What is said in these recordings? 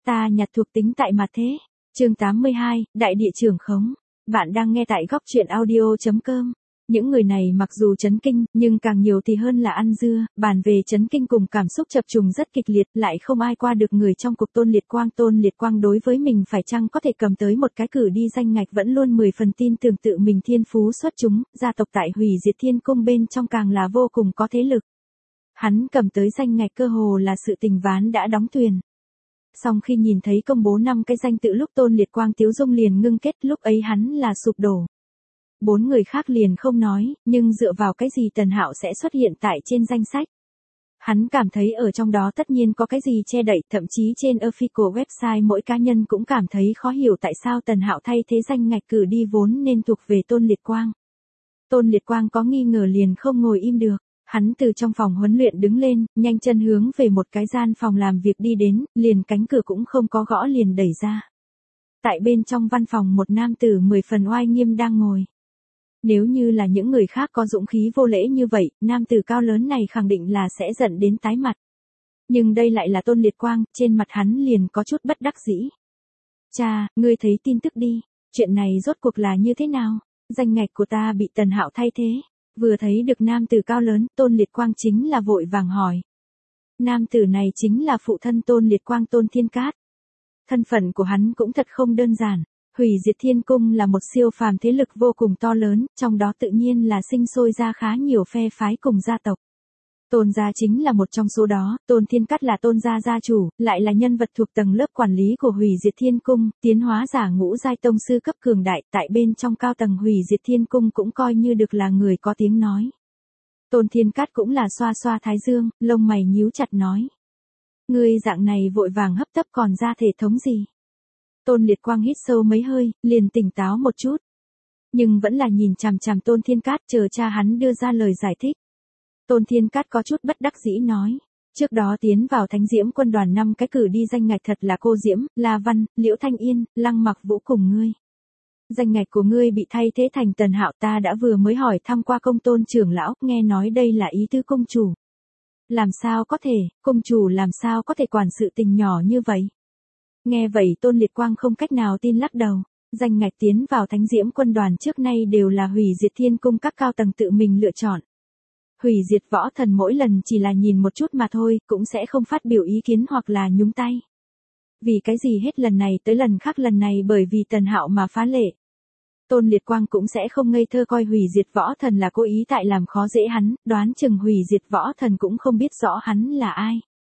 Ta nhặt thuộc tính tại mặt thế. Chương 82, Đại địa trưởng khống. Bạn đang nghe tại góc truyện audio.com. Những người này mặc dù chấn kinh, nhưng càng nhiều thì hơn là ăn dưa, bàn về chấn kinh cùng cảm xúc chập trùng rất kịch liệt, lại không ai qua được người trong cuộc Tôn Liệt Quang. Tôn Liệt Quang đối với mình phải chăng có thể cầm tới một cái cử đi danh ngạch vẫn luôn 10 phần tin tưởng tự mình thiên phú xuất chúng, gia tộc tại Hủy Diệt Thiên Cung bên trong càng là vô cùng có thế lực. Hắn cầm tới danh ngạch cơ hồ là sự tình ván đã đóng thuyền. Song khi nhìn thấy công bố 5 cái danh tự lúc Tôn Liệt Quang tiếu dung liền ngưng kết, lúc ấy hắn là sụp đổ. 4 người khác liền không nói, nhưng dựa vào cái gì Tần Hạo sẽ xuất hiện tại trên danh sách. Hắn cảm thấy ở trong đó tất nhiên có cái gì che đậy, thậm chí trên official website mỗi cá nhân cũng cảm thấy khó hiểu tại sao Tần Hạo thay thế danh ngạch cử đi vốn nên thuộc về Tôn Liệt Quang. Tôn Liệt Quang có nghi ngờ liền không ngồi im được. Hắn từ trong phòng huấn luyện đứng lên, nhanh chân hướng về một cái gian phòng làm việc đi đến, liền cánh cửa cũng không có gõ liền đẩy ra. Tại bên trong văn phòng một nam tử 10 phần oai nghiêm đang ngồi. Nếu như là những người khác có dũng khí vô lễ như vậy, nam tử cao lớn này khẳng định là sẽ giận đến tái mặt. Nhưng đây lại là Tôn Liệt Quang, trên mặt hắn liền có chút bất đắc dĩ. Cha, ngươi thấy tin tức đi, chuyện này rốt cuộc là như thế nào? Danh ngạch của ta bị Tần Hạo thay thế. Vừa thấy được nam tử cao lớn, Tôn Liệt Quang chính là vội vàng hỏi. Nam tử này chính là phụ thân Tôn Liệt Quang Tôn Thiên Cát. Thân phận của hắn cũng thật không đơn giản. Hủy Diệt Thiên Cung là một siêu phàm thế lực vô cùng to lớn, trong đó tự nhiên là sinh sôi ra khá nhiều phe phái cùng gia tộc. Tôn gia chính là một trong số đó, Tôn Thiên Cát là Tôn gia gia chủ, lại là nhân vật thuộc tầng lớp quản lý của Hủy Diệt Thiên Cung, tiến hóa giả ngũ giai tông sư cấp cường đại, tại bên trong cao tầng Hủy Diệt Thiên Cung cũng coi như được là người có tiếng nói. Tôn Thiên Cát cũng là xoa xoa thái dương, lông mày nhíu chặt nói. Ngươi dạng này vội vàng hấp tấp còn ra thể thống gì? Tôn Liệt Quang hít sâu mấy hơi, liền tỉnh táo một chút. Nhưng vẫn là nhìn chằm chằm Tôn Thiên Cát chờ cha hắn đưa ra lời giải thích. Tôn Thiên Cát có chút bất đắc dĩ nói. Trước đó tiến vào Thánh Diễm quân đoàn 5 cái cử đi danh ngạch thật là Cô Diễm, La Văn, Liễu Thanh Yên, Lăng Mặc Vũ cùng ngươi. Danh ngạch của ngươi bị thay thế thành Tần Hạo, ta đã vừa mới hỏi thăm qua công Tôn trưởng lão, nghe nói đây là ý tứ công chủ. Làm sao có thể, công chủ làm sao có thể quản sự tình nhỏ như vậy? Nghe vậy Tôn Liệt Quang không cách nào tin lắc đầu. Danh ngạch tiến vào Thánh Diễm quân đoàn trước nay đều là Hủy Diệt Thiên Cung các cao tầng tự mình lựa chọn. Hủy Diệt Võ Thần mỗi lần chỉ là nhìn một chút mà thôi, cũng sẽ không phát biểu ý kiến hoặc là nhúng tay. Vì cái gì hết lần này tới lần khác lần này bởi vì Tần Hạo mà phá lệ. Tôn Liệt Quang cũng sẽ không ngây thơ coi Hủy Diệt Võ Thần là cố ý tại làm khó dễ hắn, đoán chừng Hủy Diệt Võ Thần cũng không biết rõ hắn là ai.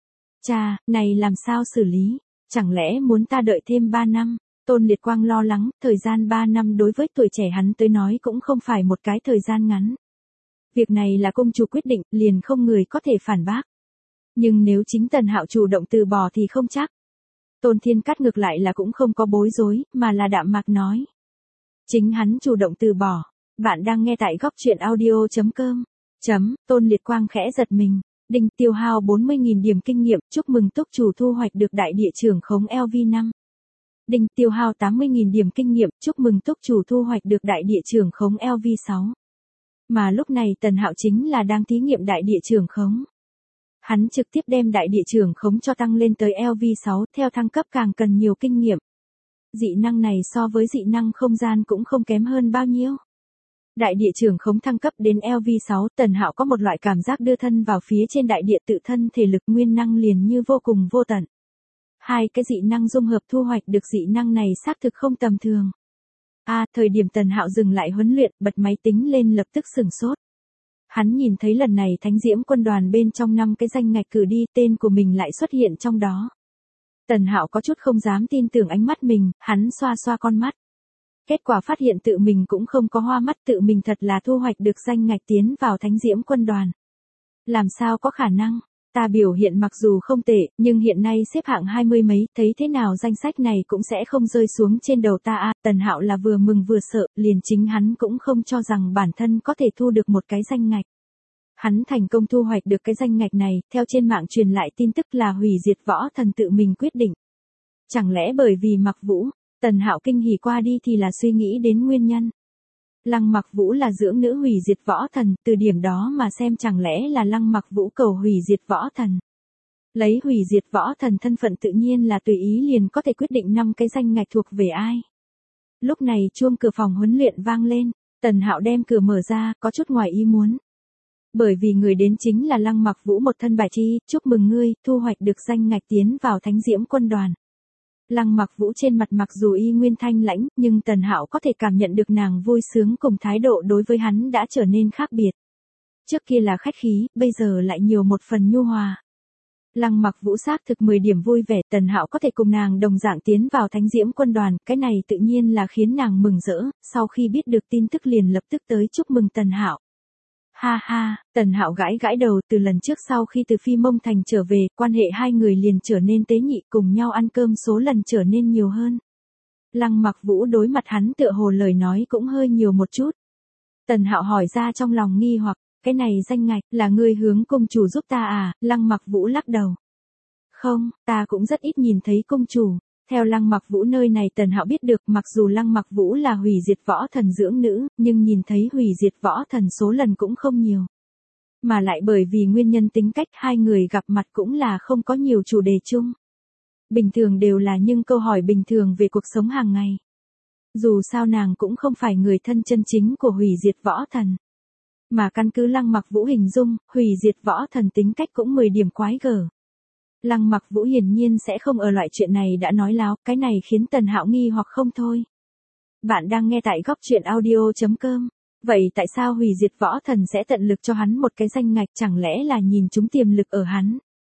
Cha, này làm sao xử lý? Chẳng lẽ muốn ta đợi thêm 3 năm? Tôn Liệt Quang lo lắng, thời gian 3 năm đối với tuổi trẻ hắn tới nói cũng không phải một cái thời gian ngắn. Việc này là công chủ quyết định, liền không người có thể phản bác. Nhưng nếu chính Tần Hạo chủ động từ bỏ thì không chắc. Tôn Thiên Cát ngược lại là cũng không có bối rối, mà là đạm mạc nói. Chính hắn chủ động từ bỏ. Bạn đang nghe tại góc truyện audio.com. Tôn Liệt Quang khẽ giật mình. Đinh tiêu hao 40.000 điểm kinh nghiệm, chúc mừng túc chủ thu hoạch được đại địa trưởng khống LV5. Đinh tiêu hao 80.000 điểm kinh nghiệm, chúc mừng túc chủ thu hoạch được đại địa trưởng khống LV6. Mà lúc này Tần Hạo chính là đang thí nghiệm đại địa trưởng khống. Hắn trực tiếp đem đại địa trưởng khống cho tăng lên tới LV6, theo thăng cấp càng cần nhiều kinh nghiệm. Dị năng này so với dị năng không gian cũng không kém hơn bao nhiêu. Đại địa trưởng khống thăng cấp đến LV6, Tần Hạo có một loại cảm giác đưa thân vào phía trên đại địa tự thân thể lực nguyên năng liền như vô cùng vô tận. Hai cái dị năng dung hợp thu hoạch được dị năng này xác thực không tầm thường. Thời điểm Tần Hạo dừng lại huấn luyện, bật máy tính lên lập tức sửng sốt. Hắn nhìn thấy lần này Thánh Diễm quân đoàn bên trong 5 cái danh ngạch cử đi, tên của mình lại xuất hiện trong đó. Tần Hạo có chút không dám tin tưởng ánh mắt mình, hắn xoa xoa con mắt. Kết quả phát hiện tự mình cũng không có hoa mắt, tự mình thật là thu hoạch được danh ngạch tiến vào Thánh Diễm quân đoàn. Làm sao có khả năng? Ta biểu hiện mặc dù không tệ, nhưng hiện nay xếp hạng 20 mấy, thấy thế nào danh sách này cũng sẽ không rơi xuống trên đầu ta. Tần Hạo là vừa mừng vừa sợ, liền chính hắn cũng không cho rằng bản thân có thể thu được một cái danh ngạch. Hắn thành công thu hoạch được cái danh ngạch này, theo trên mạng truyền lại tin tức là Hủy Diệt Võ Thần tự mình quyết định. Chẳng lẽ bởi vì Mặc Vũ? Tần Hạo kinh hỉ qua đi thì là suy nghĩ đến nguyên nhân. Lăng Mặc Vũ là dưỡng nữ Hủy Diệt Võ Thần, từ điểm đó mà xem chẳng lẽ là Lăng Mặc Vũ cầu Hủy Diệt Võ Thần. Lấy hủy diệt võ thần thân phận tự nhiên là tùy ý liền có thể quyết định 5 cái danh ngạch thuộc về ai. Lúc này chuông cửa phòng huấn luyện vang lên, Tần Hạo đem cửa mở ra, có chút ngoài ý muốn. Bởi vì người đến chính là Lăng Mặc Vũ một thân bài chi, chúc mừng ngươi, thu hoạch được danh ngạch tiến vào Thánh Diễm quân đoàn. Lăng Mặc Vũ trên mặt mặc dù y nguyên thanh lãnh, nhưng Tần Hạo có thể cảm nhận được nàng vui sướng cùng thái độ đối với hắn đã trở nên khác biệt. Trước kia là khách khí, bây giờ lại nhiều một phần nhu hòa. Lăng Mặc Vũ xác thực 10 điểm vui vẻ, Tần Hạo có thể cùng nàng đồng dạng tiến vào Thánh Diễm quân đoàn, cái này tự nhiên là khiến nàng mừng rỡ, sau khi biết được tin tức liền lập tức tới chúc mừng Tần Hạo. Ha ha, Tần Hạo gãi gãi đầu, từ lần trước sau khi từ Phi Mông Thành trở về, quan hệ hai người liền trở nên tế nhị, cùng nhau ăn cơm số lần trở nên nhiều hơn. Lăng Mặc Vũ đối mặt hắn tựa hồ lời nói cũng hơi nhiều một chút. Tần Hạo hỏi ra trong lòng nghi hoặc, cái này danh ngạch, là ngươi hướng cung chủ giúp ta à? Lăng Mặc Vũ lắc đầu. Không, ta cũng rất ít nhìn thấy cung chủ. Theo Lăng Mặc Vũ nơi này Tần Hạo biết được mặc dù Lăng Mặc Vũ là hủy diệt võ thần dưỡng nữ, nhưng nhìn thấy hủy diệt võ thần số lần cũng không nhiều. Mà lại bởi vì nguyên nhân tính cách hai người gặp mặt cũng là không có nhiều chủ đề chung. Bình thường đều là những câu hỏi bình thường về cuộc sống hàng ngày. Dù sao nàng cũng không phải người thân chân chính của hủy diệt võ thần. Mà căn cứ Lăng Mặc Vũ hình dung, hủy diệt võ thần tính cách cũng 10 điểm quái gở. Lăng Mặc Vũ hiển nhiên sẽ không ở loại chuyện này đã nói láo, cái này khiến Tần Hạo nghi hoặc không thôi. Bạn đang nghe tại góc truyện audio.com. Vậy tại sao hủy diệt võ thần sẽ tận lực cho hắn một cái danh ngạch, chẳng lẽ là nhìn chúng tiềm lực ở hắn?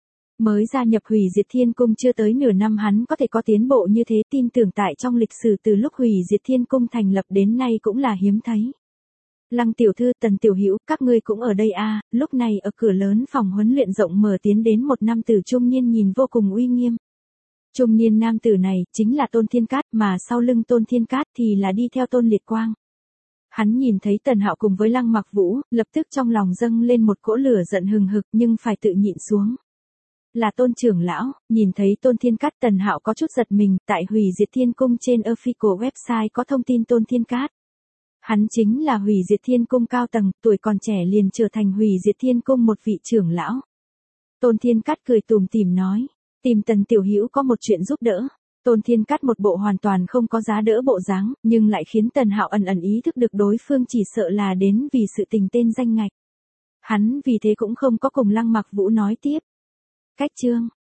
Mới gia nhập hủy diệt thiên cung chưa tới nửa năm hắn có thể có tiến bộ như thế, tin tưởng tại trong lịch sử từ lúc hủy diệt thiên cung thành lập đến nay cũng là hiếm thấy. Lăng tiểu thư, Tần tiểu hữu, các ngươi cũng ở đây à? Lúc này ở cửa lớn phòng huấn luyện rộng mở tiến đến một nam tử trung niên nhìn vô cùng uy nghiêm. Trung niên nam tử này chính là Tôn Thiên Cát, mà sau lưng Tôn Thiên Cát thì là đi theo Tôn Liệt Quang. Hắn nhìn thấy Tần Hạo cùng với Lăng Mặc Vũ, lập tức trong lòng dâng lên một cỗ lửa giận hừng hực nhưng phải tự nhịn xuống. Là Tôn trưởng lão. Nhìn thấy Tôn Thiên Cát, Tần Hạo có chút giật mình, tại hủy diệt thiên cung trên official website có thông tin Tôn Thiên Cát. Hắn chính là hủy diệt thiên cung cao tầng, tuổi còn trẻ liền trở thành hủy diệt thiên cung một vị trưởng lão. Tôn Thiên Cát cười tủm tỉm nói, tìm Tần tiểu hữu có một chuyện giúp đỡ. Tôn Thiên Cát một bộ hoàn toàn không có giá đỡ bộ dáng, nhưng lại khiến Tần Hạo ẩn ẩn ý thức được đối phương chỉ sợ là đến vì sự tình tên danh ngạch. Hắn vì thế cũng không có cùng Lăng Mặc Vũ nói tiếp. Cách chương